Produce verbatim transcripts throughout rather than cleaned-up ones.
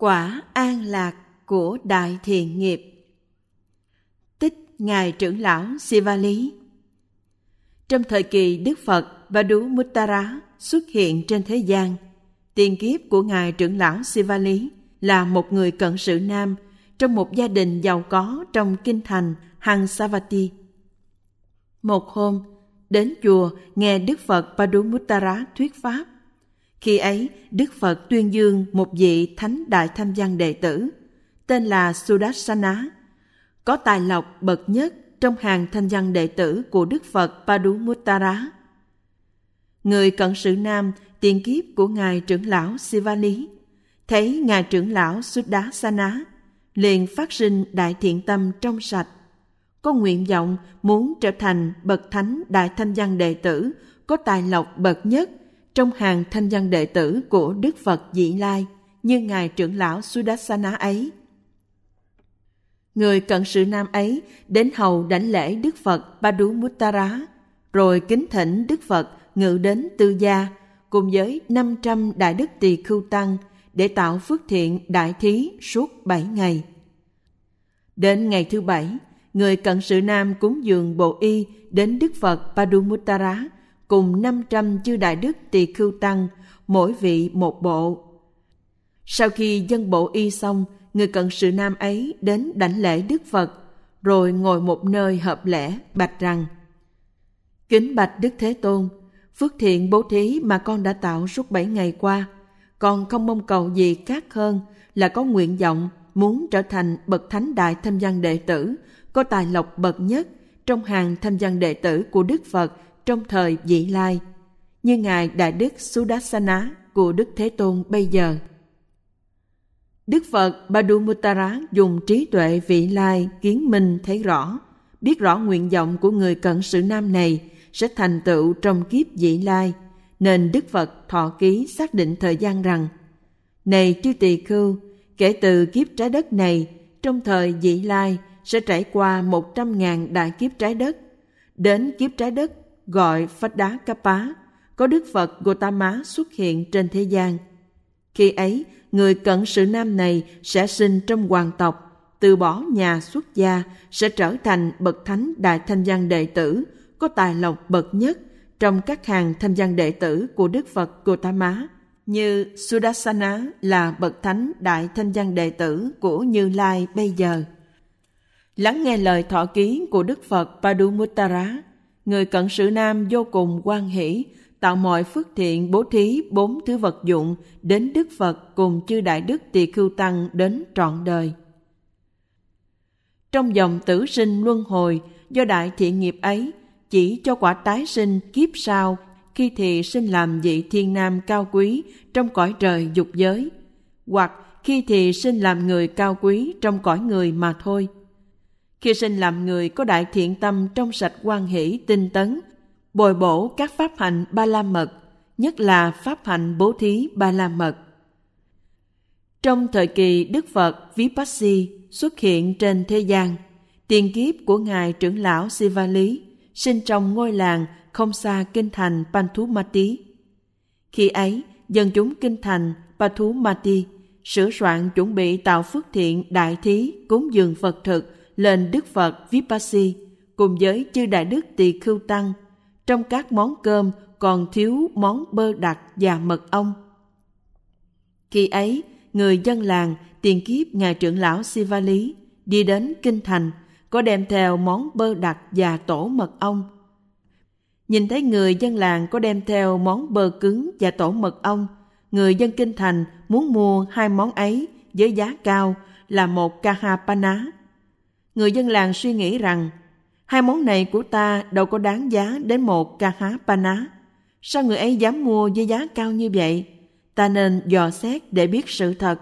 Quả an lạc của đại thiện nghiệp. Tích Ngài trưởng lão Sivali. Trong thời kỳ Đức Phật Padumuttara xuất hiện trên thế gian, tiền kiếp của Ngài trưởng lão Sivali là một người cận sự nam trong một gia đình giàu có trong kinh thành Hansavati. Một hôm, đến chùa nghe Đức Phật Padumuttara thuyết pháp. Khi ấy, Đức Phật tuyên dương một vị thánh đại tham văn đệ tử, tên là Sudarsana, có tài lộc bậc nhất trong hàng tham văn đệ tử của Đức Phật Padumuttara. Người cận sự nam tiền kiếp của Ngài trưởng lão Sivali thấy Ngài trưởng lão Sudarsana liền phát sinh đại thiện tâm trong sạch, có nguyện vọng muốn trở thành bậc thánh đại tham văn đệ tử có tài lộc bậc nhất trong hàng thanh văn đệ tử của Đức Phật Vị Lai như Ngài trưởng lão Sudarsana ấy. Người cận sự nam ấy đến hầu đảnh lễ Đức Phật Padumuttara, rồi kính thỉnh Đức Phật ngự đến tư gia cùng với năm trăm đại đức tỳ khưu tăng để tạo phước thiện đại thí suốt bảy ngày. Đến ngày thứ bảy, người cận sự nam cúng dường bộ y đến Đức Phật Padumuttara cùng năm trăm chư đại đức tỳ khưu tăng, mỗi vị một bộ. Sau khi dâng bộ y xong, người cận sự nam ấy đến đảnh lễ Đức Phật, rồi ngồi một nơi hợp lễ bạch rằng: Kính bạch Đức Thế Tôn, phước thiện bố thí mà con đã tạo suốt bảy ngày qua, con không mong cầu gì khác hơn là có nguyện vọng muốn trở thành bậc thánh đại tham văn đệ tử có tài lộc bậc nhất trong hàng tham văn đệ tử của Đức Phật trong thời Vị Lai, như Ngài Đại Đức Sudarsana của Đức Thế Tôn bây giờ. Đức Phật Padumuttara dùng trí tuệ Vị Lai kiến minh thấy rõ, biết rõ nguyện vọng của người cận sự nam này sẽ thành tựu trong kiếp Vị Lai, nên Đức Phật thọ ký xác định thời gian rằng: Này chư tỳ khưu, kể từ kiếp trái đất này, trong thời Vị Lai sẽ trải qua một trăm ngàn đại kiếp trái đất. Đến kiếp trái đất gọi Phách Đá Kappa, có Đức Phật Gotama xuất hiện trên thế gian. Khi ấy, người cận sự nam này sẽ sinh trong hoàng tộc, từ bỏ nhà xuất gia, sẽ trở thành bậc thánh đại tham văn đệ tử có tài lộc bậc nhất trong các hàng tham văn đệ tử của Đức Phật Gotama, như Sudarsana là bậc thánh đại tham văn đệ tử của Như Lai bây giờ. Lắng nghe lời thọ ký của Đức Phật Padumuttara, người cận sự nam vô cùng hoan hỷ, tạo mọi phước thiện bố thí bốn thứ vật dụng đến Đức Phật cùng chư đại đức tỳ khưu tăng đến trọn đời. Trong dòng tử sinh luân hồi, do đại thiện nghiệp ấy, chỉ cho quả tái sinh kiếp sau, khi thì sinh làm vị thiên nam cao quý trong cõi trời dục giới, hoặc khi thì sinh làm người cao quý trong cõi người mà thôi. Khi sinh làm người có đại thiện tâm trong sạch hoan hỷ tinh tấn, bồi bổ các pháp hạnh ba la mật, nhất là pháp hạnh bố thí ba la mật. Trong thời kỳ Đức Phật Vipassy xuất hiện trên thế gian, tiền kiếp của Ngài trưởng lão Sivali sinh trong ngôi làng không xa kinh thành Panthumati. Khi ấy, dân chúng kinh thành Panthumati sửa soạn chuẩn bị tạo phước thiện đại thí cúng dường Phật thực lên Đức Phật Vipassy cùng với chư đại đức tỳ khưu tăng. Trong các món cơm còn thiếu món bơ đặc và mật ong. Khi ấy, người dân làng tiền kiếp Ngài trưởng lão Sivali đi đến kinh thành, có đem theo món bơ đặc và tổ mật ong. Nhìn thấy người dân làng có đem theo món bơ cứng và tổ mật ong, người dân kinh thành muốn mua hai món ấy với giá cao là một kahapana. Người dân làng suy nghĩ rằng: hai món này của ta đâu có đáng giá đến một kahapana. Sao người ấy dám mua với giá cao như vậy? Ta nên dò xét để biết sự thật.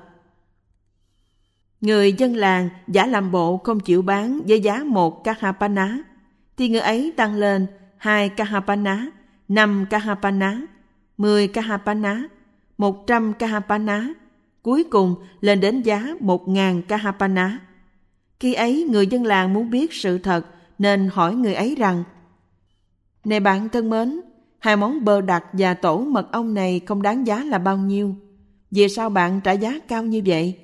Người dân làng giả làm bộ không chịu bán với giá một kahapana, thì người ấy tăng lên hai kahapana, năm kahapana, mười kahapana, một trăm kahapana, cuối cùng lên đến giá một ngàn kahapana. Khi ấy người dân làng muốn biết sự thật nên hỏi người ấy rằng: Này bạn thân mến, hai món bơ đặc và tổ mật ong này không đáng giá là bao nhiêu? Vì sao bạn trả giá cao như vậy?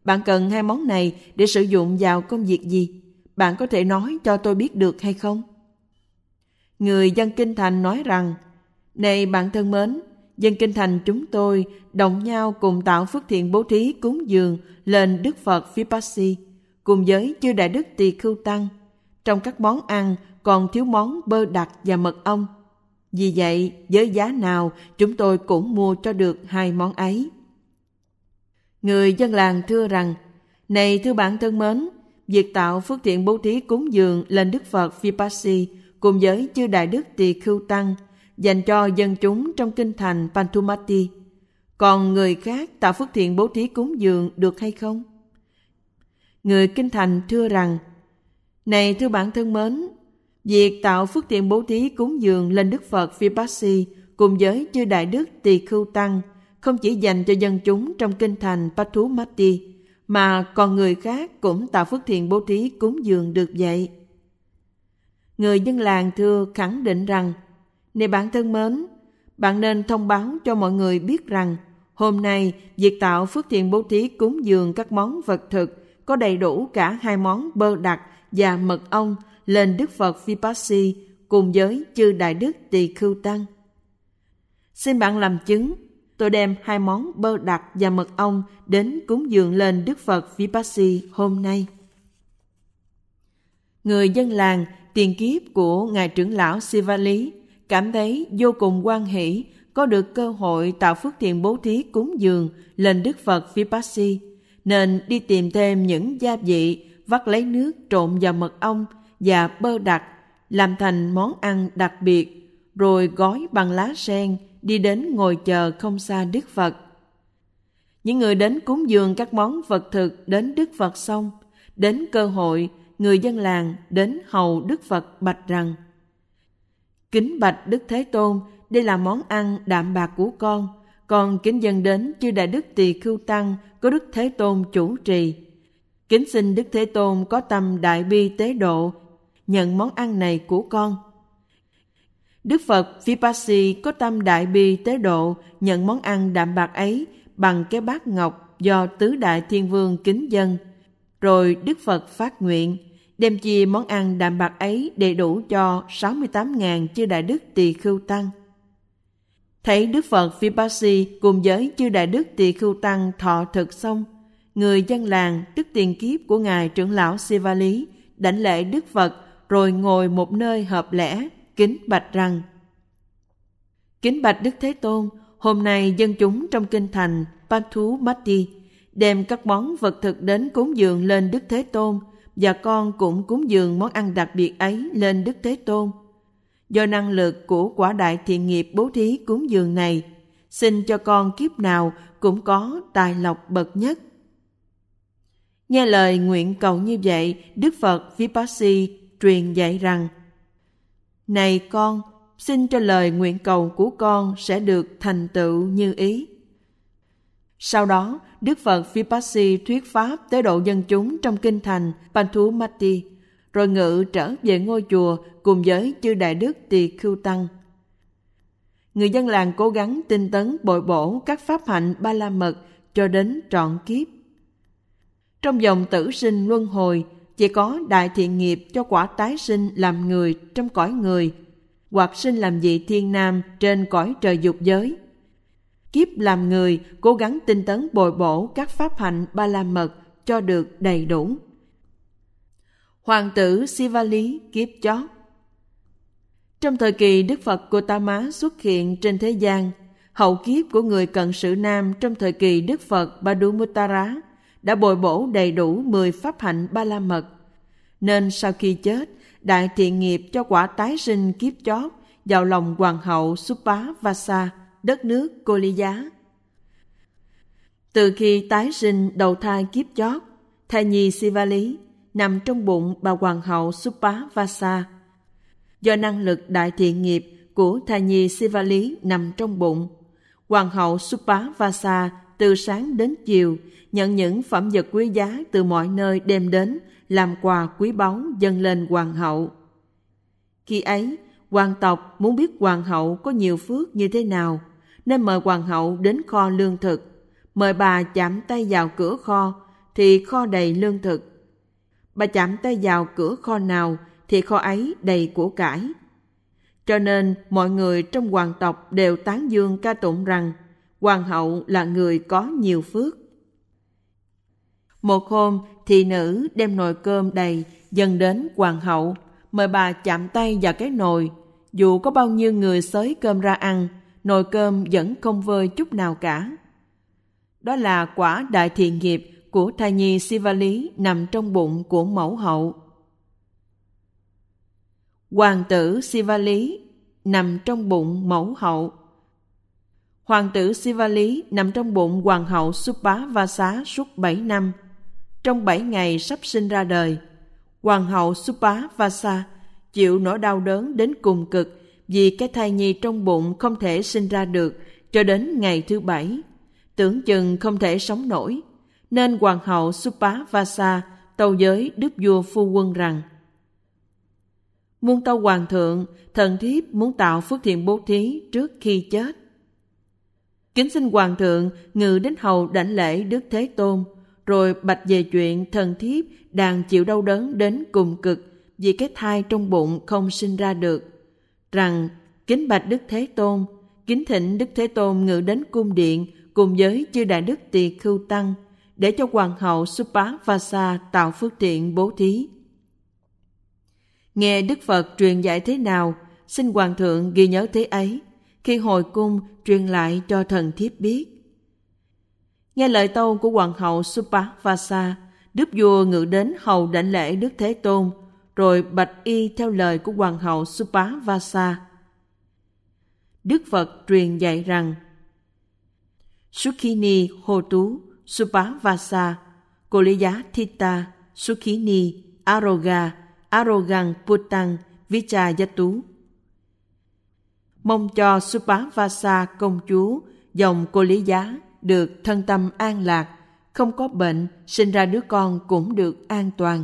Bạn cần hai món này để sử dụng vào công việc gì? Bạn có thể nói cho tôi biết được hay không? Người dân kinh thành nói rằng, này bạn thân mến, dân kinh thành chúng tôi đồng nhau cùng tạo phước thiện bố thí cúng dường lên Đức Phật Vipassi cùng với chư đại đức Tỳ Khưu tăng. Trong các món ăn còn thiếu món bơ đặc và mật ong. Vì vậy, với giá nào chúng tôi cũng mua cho được hai món ấy. Người dân làng thưa rằng, này thưa bạn thân mến, việc tạo phước thiện bố thí cúng dường lên Đức Phật Vipassi cùng với chư đại đức Tỳ Khưu tăng dành cho dân chúng trong kinh thành Panthumati. Còn người khác tạo phước thiện bố thí cúng dường được hay không? Người kinh thành thưa rằng, này thưa bạn thân mến, việc tạo phước thiện bố thí cúng dường lên Đức Phật Vipassi cùng với chư đại đức Tỳ Khưu tăng không chỉ dành cho dân chúng trong kinh thành Panthumati, mà còn người khác cũng tạo phước thiện bố thí cúng dường được vậy. Người dân làng thưa khẳng định rằng, này bạn thân mến, bạn nên thông báo cho mọi người biết rằng hôm nay việc tạo phước thiện bố thí cúng dường các món vật thực có đầy đủ cả hai món bơ đặc và mật ong lên Đức Phật Vipassi cùng với chư đại đức Tỳ Khưu tăng. Xin bạn làm chứng, tôi đem hai món bơ đặc và mật ong đến cúng dường lên Đức Phật Vipassi hôm nay. Người dân làng tiền kiếp của Ngài trưởng lão Sivali cảm thấy vô cùng hoan hỷ có được cơ hội tạo phước thiện bố thí cúng dường lên Đức Phật Vipassi, nên đi tìm thêm những gia vị, vắt lấy nước trộn vào mật ong và bơ đặc, làm thành món ăn đặc biệt, rồi gói bằng lá sen, đi đến ngồi chờ không xa Đức Phật. Những người đến cúng dường các món vật thực đến Đức Phật xong, đến cơ hội, người dân làng đến hầu Đức Phật bạch rằng, kính bạch Đức Thế Tôn, đây là món ăn đạm bạc của con, con kính dâng đến chư đại đức Tỳ Khưu tăng có Đức Thế Tôn chủ trì. Kính xin Đức Thế Tôn có tâm đại bi tế độ, nhận món ăn này của con. Đức Phật Vipassi có tâm đại bi tế độ, nhận món ăn đạm bạc ấy bằng cái bát ngọc do tứ đại thiên vương kính dâng. Rồi Đức Phật phát nguyện, đem chia món ăn đạm bạc ấy đầy đủ cho sáu mươi tám nghìn chư đại đức Tỳ Khưu tăng. Thấy Đức Phật Vipassi cùng với chư đại đức Tỳ Khưu tăng thọ thực xong, người dân làng tức tiền kiếp của Ngài trưởng lão Sivali đảnh lễ Đức Phật rồi ngồi một nơi hợp lẽ, kính bạch rằng, kính bạch Đức Thế Tôn, hôm nay dân chúng trong kinh thành Panthumati đem các món vật thực đến cúng dường lên Đức Thế Tôn, và con cũng cúng dường món ăn đặc biệt ấy lên Đức Thế Tôn. Do năng lực của quả đại thiện nghiệp bố thí cúng dường này, xin cho con kiếp nào cũng có tài lộc bậc nhất. Nghe lời nguyện cầu như vậy, Đức Phật Vipassi truyền dạy rằng, này con, xin cho lời nguyện cầu của con sẽ được thành tựu như ý. Sau đó, Đức Phật Vipassi thuyết pháp tế độ dân chúng trong kinh thành Panthumati, rồi ngự trở về ngôi chùa cùng với chư đại đức Tỳ Khưu tăng. Người dân làng cố gắng tinh tấn bồi bổ các pháp hạnh ba la mật cho đến trọn kiếp. Trong vòng tử sinh luân hồi, chỉ có đại thiện nghiệp cho quả tái sinh làm người trong cõi người, hoặc sinh làm vị thiên nam trên cõi trời dục giới. Kiếp làm người cố gắng tinh tấn bồi bổ các pháp hạnh ba la mật cho được đầy đủ. Hoàng tử Sivali kiếp chót. Trong thời kỳ Đức Phật Gotama xuất hiện trên thế gian, hậu kiếp của người cận sự nam trong thời kỳ Đức Phật Padumuttara đã bồi bổ đầy đủ mười pháp hạnh ba la mật, nên sau khi chết, đại thiện nghiệp cho quả tái sinh kiếp chót vào lòng hoàng hậu Suppavasa, đất nước Koliya. Từ khi tái sinh đầu thai kiếp chót, thai nhi Sivali nằm trong bụng bà hoàng hậu Suppavasa. Do năng lực đại thiện nghiệp của thai nhi Sivali nằm trong bụng, hoàng hậu Suppavasa từ sáng đến chiều nhận những phẩm vật quý giá từ mọi nơi đem đến làm quà quý báu dâng lên hoàng hậu. Khi ấy, hoàng tộc muốn biết hoàng hậu có nhiều phước như thế nào, nên mời hoàng hậu đến kho lương thực, mời bà chạm tay vào cửa kho, thì kho đầy lương thực. Bà chạm tay vào cửa kho nào thì kho ấy đầy của cải. Cho nên mọi người trong hoàng tộc đều tán dương ca tụng rằng hoàng hậu là người có nhiều phước. Một hôm, thị nữ đem nồi cơm đầy dâng đến hoàng hậu, mời bà chạm tay vào cái nồi. Dù có bao nhiêu người xới cơm ra ăn, nồi cơm vẫn không vơi chút nào cả. Đó là quả đại thiện nghiệp của thai nhi Sivali nằm trong bụng của mẫu hậu. Hoàng tử Sivali nằm trong bụng mẫu hậu. Hoàng tử Sivali nằm trong bụng hoàng hậu Supavasa suốt bảy năm. Trong bảy ngày sắp sinh ra đời, hoàng hậu Supavasa chịu nỗi đau đớn đến cùng cực vì cái thai nhi trong bụng không thể sinh ra được cho đến ngày thứ bảy, tưởng chừng không thể sống nổi, nên hoàng hậu Supavasa tâu với đức vua phu quân rằng: Muôn tâu hoàng thượng, thần thiếp muốn tạo phước thiện bố thí trước khi chết. Kính xin hoàng thượng ngự đến hầu đảnh lễ Đức Thế Tôn, rồi bạch về chuyện thần thiếp đang chịu đau đớn đến cùng cực vì cái thai trong bụng không sinh ra được, rằng kính bạch Đức Thế Tôn, kính thỉnh Đức Thế Tôn ngự đến cung điện cùng với chư đại đức tỳ khưu tăng, để cho hoàng hậu Supavasa tạo phước thiện bố thí. Nghe Đức Phật truyền dạy thế nào, xin hoàng thượng ghi nhớ thế ấy, khi hồi cung truyền lại cho thần thiếp biết. Nghe lời tâu của hoàng hậu Supavasa, đức vua ngự đến hầu đảnh lễ Đức Thế Tôn, rồi bạch y theo lời của hoàng hậu Supavasa. Đức Phật truyền dạy rằng: Sukhini Hotu Supavasa Koliya Thita Sukhini Aroga Arogang Putang Vichayatu. Mong cho Supavasa công chúa dòng Koliya được thân tâm an lạc, không có bệnh, sinh ra đứa con cũng được an toàn.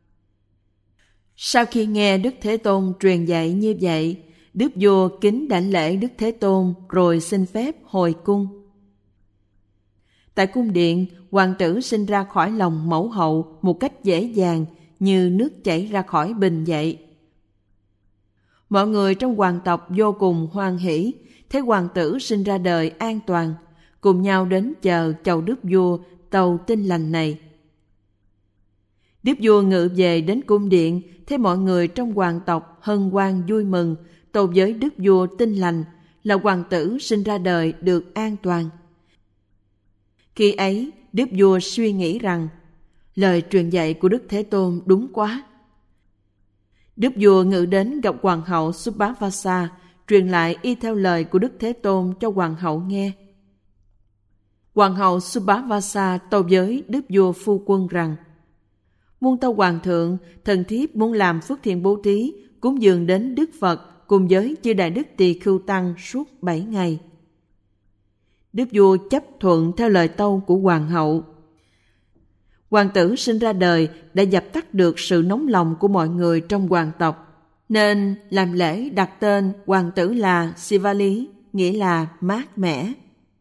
Sau khi nghe Đức Thế Tôn truyền dạy như vậy, đức vua kính đảnh lễ Đức Thế Tôn rồi xin phép hồi cung. Tại cung điện, hoàng tử sinh ra khỏi lòng mẫu hậu một cách dễ dàng như nước chảy ra khỏi bình vậy. Mọi người trong hoàng tộc vô cùng hoan hỷ, thấy hoàng tử sinh ra đời an toàn, cùng nhau đến chờ chầu đức vua tâu tin lành này. Đức vua ngự về đến cung điện, thấy mọi người trong hoàng tộc hân hoan vui mừng, tâu với đức vua tin lành là hoàng tử sinh ra đời được an toàn. Khi ấy, đức vua suy nghĩ rằng lời truyền dạy của Đức Thế Tôn đúng quá. Đức vua ngự đến gặp hoàng hậu Supavasa, truyền lại y theo lời của Đức Thế Tôn cho hoàng hậu nghe. Hoàng hậu Supavasa tâu với đức vua phu quân rằng: Muôn tâu hoàng thượng, thần thiếp muốn làm phước thiện bố thí, cúng dường đến Đức Phật cùng với chư đại đức tỳ khưu tăng suốt bảy ngày. Đức vua chấp thuận theo lời tâu của hoàng hậu. Hoàng tử sinh ra đời đã dập tắt được sự nóng lòng của mọi người trong hoàng tộc, nên làm lễ đặt tên hoàng tử là Sivali, nghĩa là mát mẻ.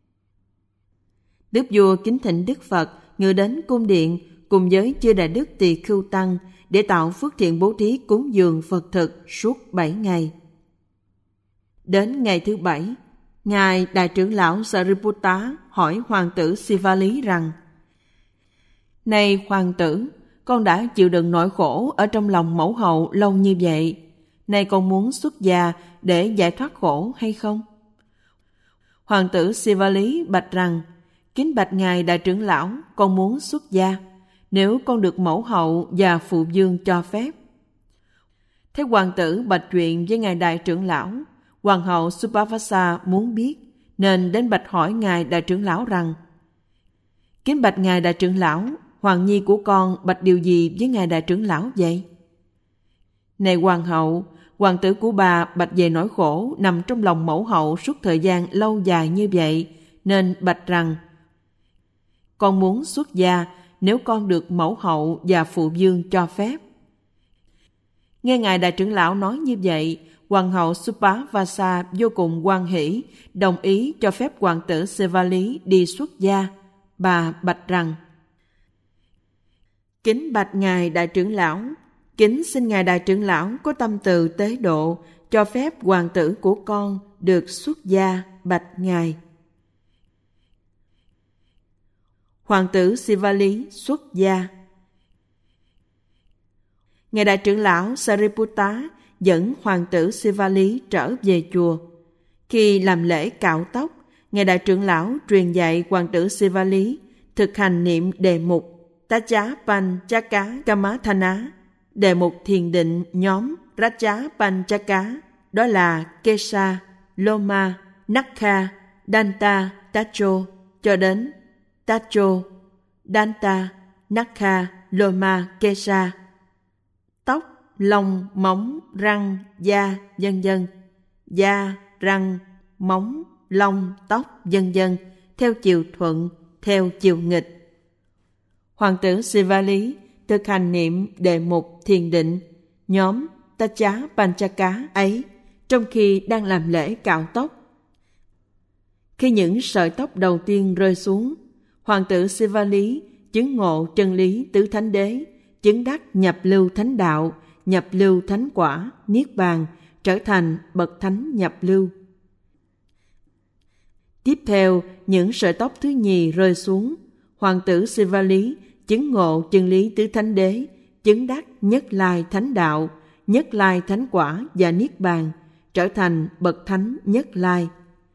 Đức vua kính thỉnh Đức Phật ngự đến cung điện cùng với chư đại đức tỳ khưu tăng để tạo phước thiện bố thí cúng dường Phật thực suốt bảy ngày. Đến ngày thứ bảy, ngài đại trưởng lão Sariputta hỏi hoàng tử Sivali rằng: Này hoàng tử, con đã chịu đựng nỗi khổ ở trong lòng mẫu hậu lâu như vậy, nay con muốn xuất gia để giải thoát khổ hay không? Hoàng tử Sivali bạch rằng: Kính bạch ngài đại trưởng lão, con muốn xuất gia, nếu con được mẫu hậu và phụ vương cho phép. Thế hoàng tử bạch chuyện với ngài đại trưởng lão. Hoàng hậu Supavasa muốn biết, nên đến bạch hỏi ngài đại trưởng lão rằng: Kính bạch ngài đại trưởng lão, hoàng nhi của con bạch điều gì với ngài đại trưởng lão vậy? Này hoàng hậu, hoàng tử của bà bạch về nỗi khổ nằm trong lòng mẫu hậu suốt thời gian lâu dài như vậy, nên bạch rằng: Con muốn xuất gia nếu con được mẫu hậu và phụ vương cho phép. Nghe ngài đại trưởng lão nói như vậy, hoàng hậu Supavasa vô cùng hoan hỷ, đồng ý cho phép hoàng tử Sivali đi xuất gia. Bà bạch rằng: Kính bạch Ngài Đại trưởng lão, kính xin Ngài Đại trưởng lão có tâm từ tế độ, cho phép hoàng tử của con được xuất gia bạch Ngài. Hoàng tử Sivali xuất gia. Ngài Đại trưởng lão Sariputta dẫn hoàng tử Sivali trở về chùa. Khi làm lễ cạo tóc, Ngài Đại trưởng lão truyền dạy hoàng tử Sivali thực hành niệm đề mục Tacha Panchaka Kamathana, đề mục thiền định nhóm Raja Panchaka, đó là Kesa, Loma, Nakha, Danta, Tacho, cho đến Tacho, Danta, Nakha, Loma, Kesa, tóc, lông, móng, răng, da, vân vân, da, răng, móng, lông, tóc, vân vân, theo chiều thuận, theo chiều nghịch. Hoàng tử Sivali thực hành niệm đề mục thiền định nhóm Tacha Panchaka ấy trong khi đang làm lễ cạo tóc. Khi những sợi tóc đầu tiên rơi xuống, hoàng tử Sivali chứng ngộ chân lý tứ thánh đế, chứng đắc nhập lưu thánh đạo, nhập lưu thánh quả, niết bàn, trở thành bậc thánh nhập lưu. Tiếp theo, những sợi tóc thứ nhì rơi xuống, hoàng tử Sivali chứng ngộ chân lý tứ thánh đế, chứng đắc nhất lai thánh đạo, nhất lai thánh quả và niết bàn, trở thành bậc thánh nhất lai.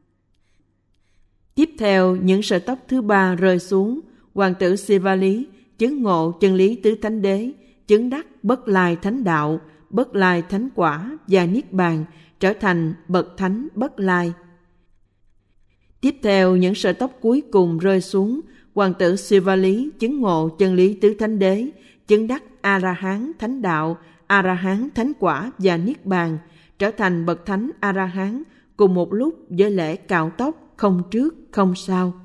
Tiếp theo, những sợi tóc thứ ba rơi xuống, hoàng tử Sivali chứng ngộ chân lý tứ thánh đế, chứng đắc bất lai thánh đạo, bất lai thánh quả và niết bàn, trở thành bậc thánh bất lai. Tiếp theo, những sợi tóc cuối cùng rơi xuống, hoàng tử Sivali chứng ngộ chân lý tứ thánh đế, chứng đắc A-la-hán thánh đạo, A-la-hán thánh quả và niết bàn, trở thành bậc thánh A-la-hán cùng một lúc với lễ cạo tóc không trước không sau.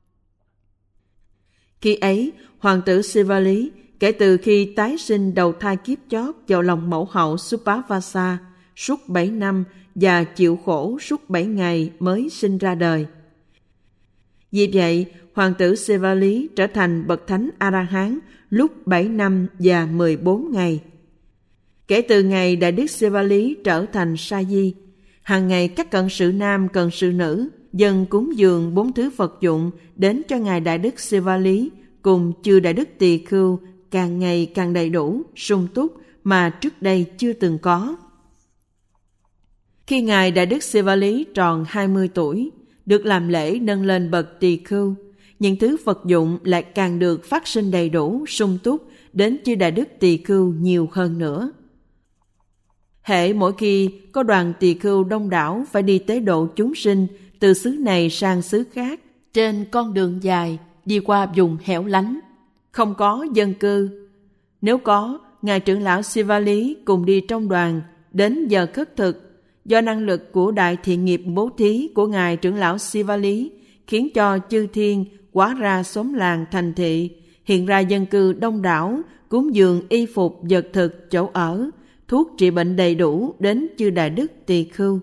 Khi ấy, hoàng tử Sivali kể từ khi tái sinh đầu thai kiếp chót vào lòng mẫu hậu Supavasa suốt bảy năm và chịu khổ suốt bảy ngày mới sinh ra đời. Vì vậy, hoàng tử Sivali trở thành bậc thánh A-la-hán lúc bảy năm và mười bốn ngày. Kể từ ngày Đại đức Sivali trở thành sa di, hàng ngày các cận sự nam cận sự nữ dâng cúng dường bốn thứ vật dụng đến cho ngài Đại đức Sivali cùng chư Đại đức Tỳ Khưu càng ngày càng đầy đủ, sung túc mà trước đây chưa từng có. Khi ngài Đại đức Sivali tròn hai mươi tuổi, được làm lễ nâng lên bậc Tỳ Khưu, những thứ vật dụng lại càng được phát sinh đầy đủ, sung túc đến chư Đại đức Tỳ Khưu nhiều hơn nữa. Hễ mỗi khi có đoàn tỳ khưu đông đảo phải đi tế độ chúng sinh từ xứ này sang xứ khác, trên con đường dài đi qua vùng hẻo lánh, không có dân cư. Nếu có, ngài trưởng lão Sivali cùng đi trong đoàn, đến giờ khất thực, do năng lực của đại thiện nghiệp bố thí của ngài trưởng lão Sivali khiến cho chư thiên hóa ra xóm làng thành thị, hiện ra dân cư đông đảo, cúng dường y phục vật thực chỗ ở, thuốc trị bệnh đầy đủ đến chư Đại đức Tỳ Khưu.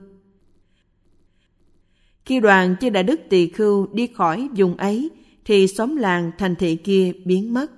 Khi đoàn chư Đại đức Tỳ Khưu đi khỏi vùng ấy, thì xóm làng thành thị kia biến mất.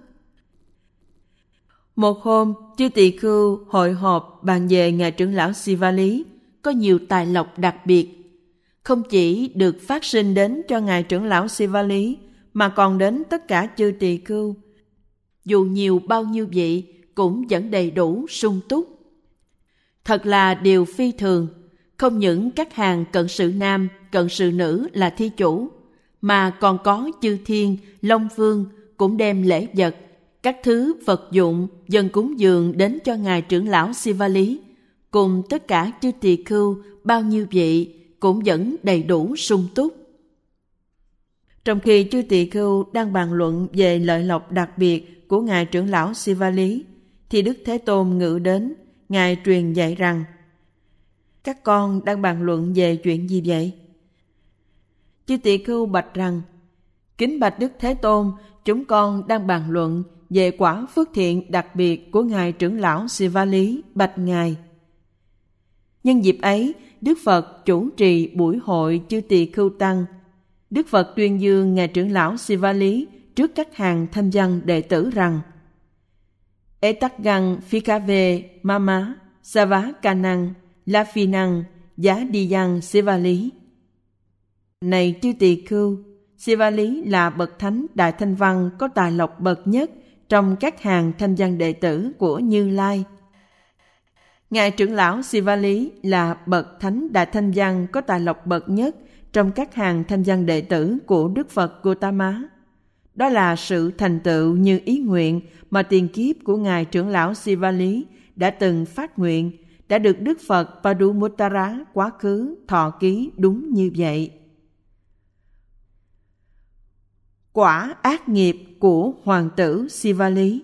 Một hôm, chư Tỳ Khưu hội họp bàn về ngài trưởng lão Sivali có nhiều tài lộc đặc biệt, không chỉ được phát sinh đến cho ngài trưởng lão Sivali mà còn đến tất cả chư Tỳ Khưu. Dù nhiều bao nhiêu vị cũng vẫn đầy đủ sung túc. Thật là điều phi thường, không những các hàng cận sự nam, cận sự nữ là thí chủ, mà còn có chư thiên, long vương cũng đem lễ vật, các thứ vật dụng dâng cúng dường đến cho ngài trưởng lão Sivali, cùng tất cả chư tỳ khưu bao nhiêu vị cũng vẫn đầy đủ sung túc. Trong khi chư tỳ khưu đang bàn luận về lợi lộc đặc biệt của ngài trưởng lão Sivali, thì Đức Thế Tôn ngự đến, ngài truyền dạy rằng: các con đang bàn luận về chuyện gì vậy? Chư tỳ khưu bạch rằng: kính bạch Đức Thế Tôn, chúng con đang bàn luận về quả phước thiện đặc biệt của ngài trưởng lão Sivali, bạch ngài. Nhân dịp ấy, Đức Phật chủ trì buổi hội chư tỳ khưu tăng. Đức Phật tuyên dương ngài trưởng lão Sivali trước các hàng thanh văn đệ tử rằng: Etagang Phikave Mama Sava Kanang La Phi Năng Giá Đi Giang Sivali. Này chư tỳ khưu, Sivali là bậc thánh đại thanh văn có tài lộc bậc nhất trong các hàng thanh văn đệ tử của Như Lai. Ngài trưởng lão Sivali là bậc thánh đại thanh văn có tài lộc bậc nhất trong các hàng thanh văn đệ tử của Đức Phật Gautama. Đó là sự thành tựu như ý nguyện mà tiền kiếp của Ngài trưởng lão Sivali đã từng phát nguyện, đã được Đức Phật Padumuttara quá khứ thọ ký đúng như vậy. Quả ác nghiệp của hoàng tử Sivali.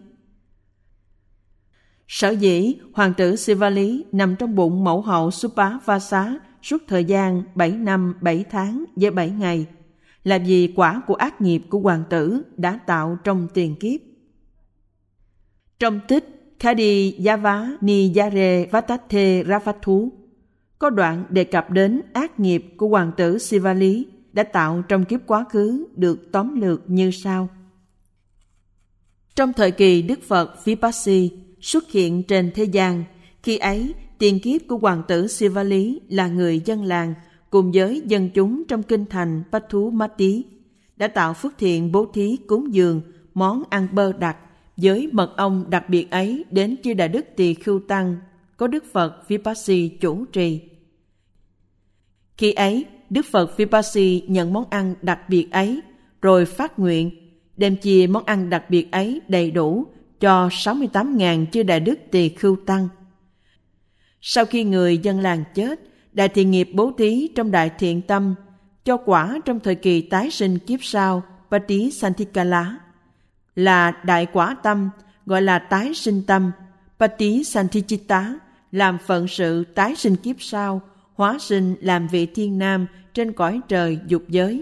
Sở dĩ hoàng tử Sivali nằm trong bụng mẫu hậu Supavasa suốt thời gian bảy năm bảy tháng với bảy ngày là vì quả của ác nghiệp của hoàng tử đã tạo trong tiền kiếp. Trong tích Khadi Yava Niyare Vatate Ravathu có đoạn đề cập đến ác nghiệp của hoàng tử Sivali đã tạo trong kiếp quá khứ được tóm lược như sau. Trong thời kỳ Đức Phật Vipassi xuất hiện trên thế gian, khi ấy tiền kiếp của hoàng tử Sivali là người dân làng cùng với dân chúng trong kinh thành Pathumati đã tạo phước thiện bố thí cúng dường món ăn bơ đặc với mật ong đặc biệt ấy đến chư Đại Đức Tỳ Khưu Tăng có Đức Phật Vipassi chủ trì. Khi ấy, Đức Phật Vipassi nhận món ăn đặc biệt ấy rồi phát nguyện đem chia món ăn đặc biệt ấy đầy đủ cho sáu mươi tám nghìn chư Đại Đức Tỳ Khưu Tăng. Sau khi người dân làng chết, đại thiện nghiệp bố thí trong đại thiện tâm cho quả trong thời kỳ tái sinh kiếp sau Patisanthikala là đại quả tâm, gọi là tái sinh tâm. Patisantichitta làm phận sự tái sinh kiếp sau, hóa sinh làm vị thiên nam trên cõi trời dục giới.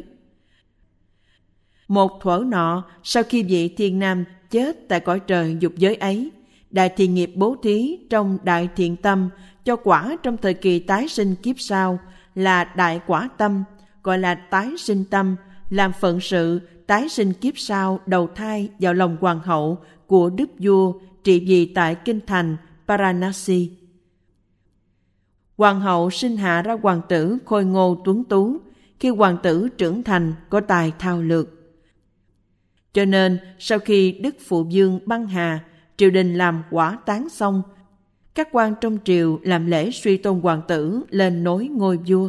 Một thuở nọ, sau khi vị thiên nam chết tại cõi trời dục giới ấy, đại thiện nghiệp bố thí trong đại thiện tâm cho quả trong thời kỳ tái sinh kiếp sau là đại quả tâm, gọi là tái sinh tâm, làm phận sự tái sinh kiếp sau đầu thai vào lòng hoàng hậu của đức vua trị vì tại kinh thành Varanasi. Hoàng hậu sinh hạ ra hoàng tử khôi ngô tuấn tú. Khi hoàng tử trưởng thành có tài thao lược, cho nên sau khi Đức Phụ Vương băng hà, triều đình làm quả táng xong, các quan trong triều làm lễ suy tôn hoàng tử lên nối ngôi vua.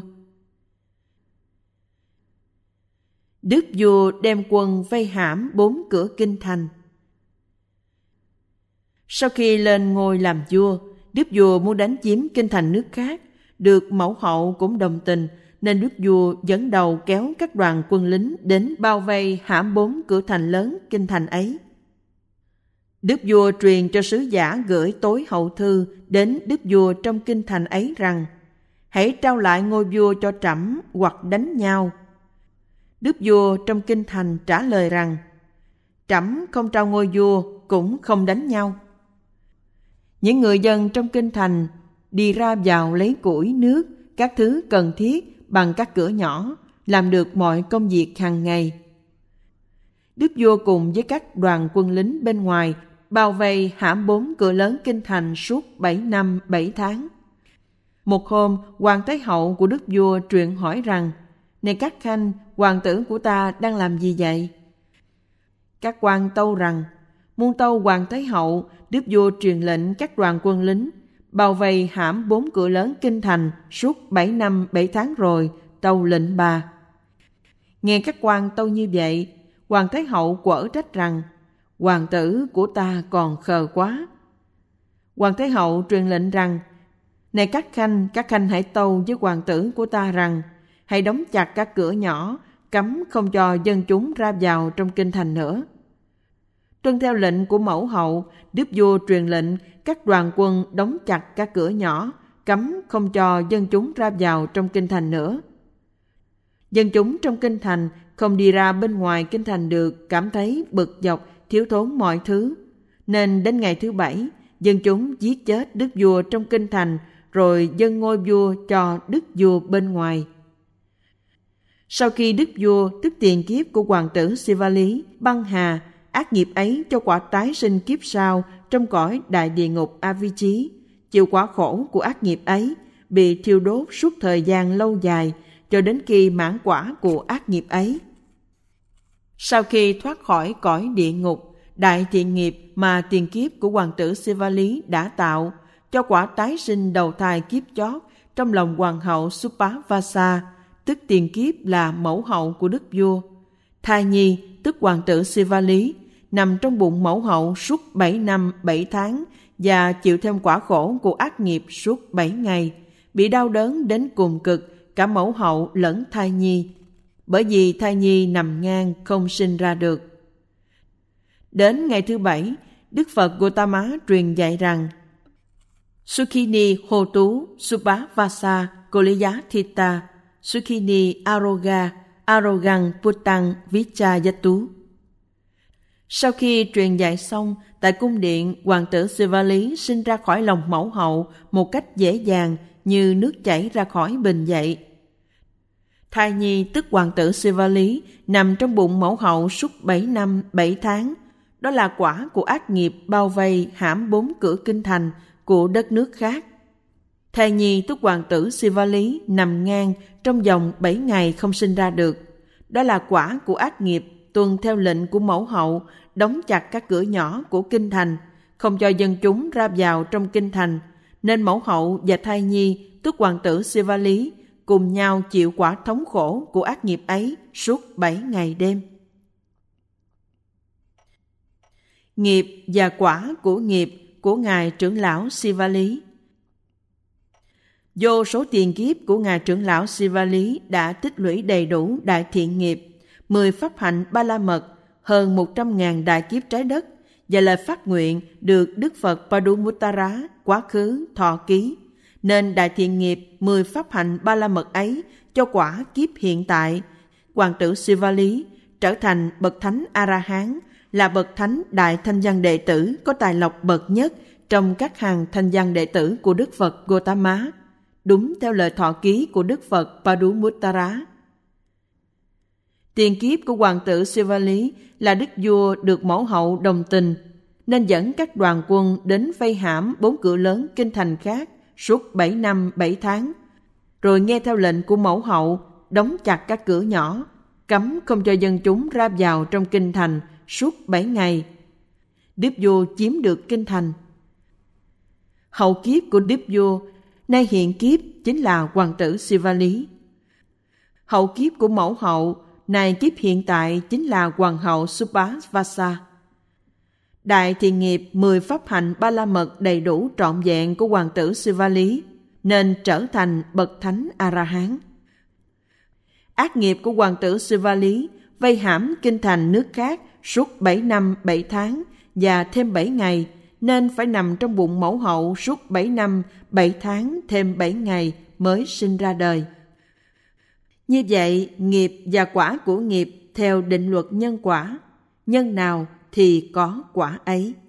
Đức vua đem quân vây hãm bốn cửa kinh thành. Sau khi lên ngôi làm vua, đức vua muốn đánh chiếm kinh thành nước khác, được mẫu hậu cũng đồng tình, nên đức vua dẫn đầu kéo các đoàn quân lính đến bao vây hãm bốn cửa thành lớn kinh thành ấy. Đức vua truyền cho sứ giả gửi tối hậu thư đến đức vua trong kinh thành ấy rằng: hãy trao lại ngôi vua cho trẫm hoặc đánh nhau. Đức vua trong kinh thành trả lời rằng: trẫm không trao ngôi vua cũng không đánh nhau. Những người dân trong kinh thành đi ra vào lấy củi, nước, các thứ cần thiết bằng các cửa nhỏ, làm được mọi công việc hàng ngày. Đức vua cùng với các đoàn quân lính bên ngoài bao vây hãm bốn cửa lớn kinh thành suốt bảy năm bảy tháng. Một hôm, hoàng thái hậu của đức vua truyền hỏi rằng: này các khanh, hoàng tử của ta đang làm gì vậy? Các quan tâu rằng: muôn tâu hoàng thái hậu, đức vua truyền lệnh các đoàn quân lính bao vây hãm bốn cửa lớn kinh thành suốt bảy năm bảy tháng rồi, tâu lệnh bà. Nghe các quan tâu như vậy, hoàng thái hậu quở trách rằng: hoàng tử của ta còn khờ quá. Hoàng thái hậu truyền lệnh rằng: này các khanh, các khanh hãy tâu với hoàng tử của ta rằng: hãy đóng chặt các cửa nhỏ, cấm không cho dân chúng ra vào trong kinh thành nữa. Tuân theo lệnh của mẫu hậu, đức vua truyền lệnh các đoàn quân đóng chặt các cửa nhỏ, cấm không cho dân chúng ra vào trong kinh thành nữa. Dân chúng trong kinh thành không đi ra bên ngoài kinh thành được, cảm thấy bực dọc, thiếu thốn mọi thứ. Nên đến ngày thứ bảy, dân chúng giết chết đức vua trong kinh thành, rồi dâng ngôi vua cho đức vua bên ngoài. Sau khi đức vua, tức tiền kiếp của hoàng tử Sivali, băng hà, ác nghiệp ấy cho quả tái sinh kiếp sau trong trong cõi đại địa ngục A Vi Chí, chịu quả khổ của ác nghiệp ấy, bị thiêu đốt suốt thời gian lâu dài cho đến khi mãn quả của ác nghiệp ấy. Sau khi thoát khỏi cõi địa ngục, đại thiện nghiệp mà tiền kiếp của hoàng tử Siva Lý đã tạo cho quả tái sinh đầu thai kiếp chót trong lòng hoàng hậu Supavasa, tức tiền kiếp là mẫu hậu của đức vua. Thai nhi tức hoàng tử Siva Lý nằm trong bụng mẫu hậu suốt bảy năm bảy tháng và chịu thêm quả khổ của ác nghiệp suốt bảy ngày, bị đau đớn đến cùng cực cả mẫu hậu lẫn thai nhi, bởi vì thai nhi nằm ngang không sinh ra được. Đến ngày thứ bảy, Đức Phật Gotama truyền dạy rằng: Sukhini Hotu Supavasa Koliyatita Sukhini Aroga Arogang Puttang Vichayatu. Sau khi truyền dạy xong, tại cung điện, hoàng tử Siva Lý sinh ra khỏi lòng mẫu hậu một cách dễ dàng như nước chảy ra khỏi bình vậy. Thai nhi tức hoàng tử Siva Lý nằm trong bụng mẫu hậu suốt bảy năm bảy tháng. Đó là quả của ác nghiệp bao vây hãm bốn cửa kinh thành của đất nước khác. Thai nhi tức hoàng tử Siva Lý nằm ngang trong vòng bảy ngày không sinh ra được. Đó là quả của ác nghiệp tuân theo lệnh của mẫu hậu đóng chặt các cửa nhỏ của kinh thành, không cho dân chúng ra vào trong kinh thành, nên mẫu hậu và thai nhi tức hoàng tử Siva Lý cùng nhau chịu quả thống khổ của ác nghiệp ấy suốt bảy ngày đêm. Nghiệp và quả của nghiệp của ngài trưởng lão Siva Lý. Vô số tiền kiếp của ngài trưởng lão Siva Lý đã tích lũy đầy đủ đại thiện nghiệp, mười pháp hạnh ba la mật, hơn một trăm ngàn đại kiếp trái đất, và lời phát nguyện được Đức Phật Padumuttara quá khứ thọ ký, nên đại thiện nghiệp mười pháp hạnh ba la mật ấy cho quả kiếp hiện tại, hoàng tử Siva Lý trở thành bậc thánh A-la-hán, là bậc thánh đại thanh văn đệ tử có tài lộc bậc nhất trong các hàng thanh văn đệ tử của Đức Phật Gotama, đúng theo lời thọ ký của Đức Phật Padumuttara. Tiền kiếp của hoàng tử Siva Lý là đức vua được mẫu hậu đồng tình, nên dẫn các đoàn quân đến vây hãm bốn cửa lớn kinh thành khác suốt bảy năm bảy tháng, rồi nghe theo lệnh của mẫu hậu đóng chặt các cửa nhỏ, cấm không cho dân chúng ra vào trong kinh thành suốt bảy ngày. Đức vua chiếm được kinh thành. Hậu kiếp của đức vua, nay hiện kiếp chính là hoàng tử Siva Lý. Hậu kiếp của mẫu hậu, nay kiếp hiện tại chính là hoàng hậu Supavasa. Đại thiện nghiệp mười pháp hạnh ba la mật đầy đủ trọn vẹn của hoàng tử Siva Lý, nên trở thành bậc thánh A-la-hán. Ác nghiệp của hoàng tử Siva Lý vây hãm kinh thành nước khác suốt bảy năm bảy tháng và thêm bảy ngày, nên phải nằm trong bụng mẫu hậu suốt bảy năm bảy tháng thêm bảy ngày mới sinh ra đời. Như vậy, nghiệp và quả của nghiệp theo định luật nhân quả, nhân nào thì có quả ấy.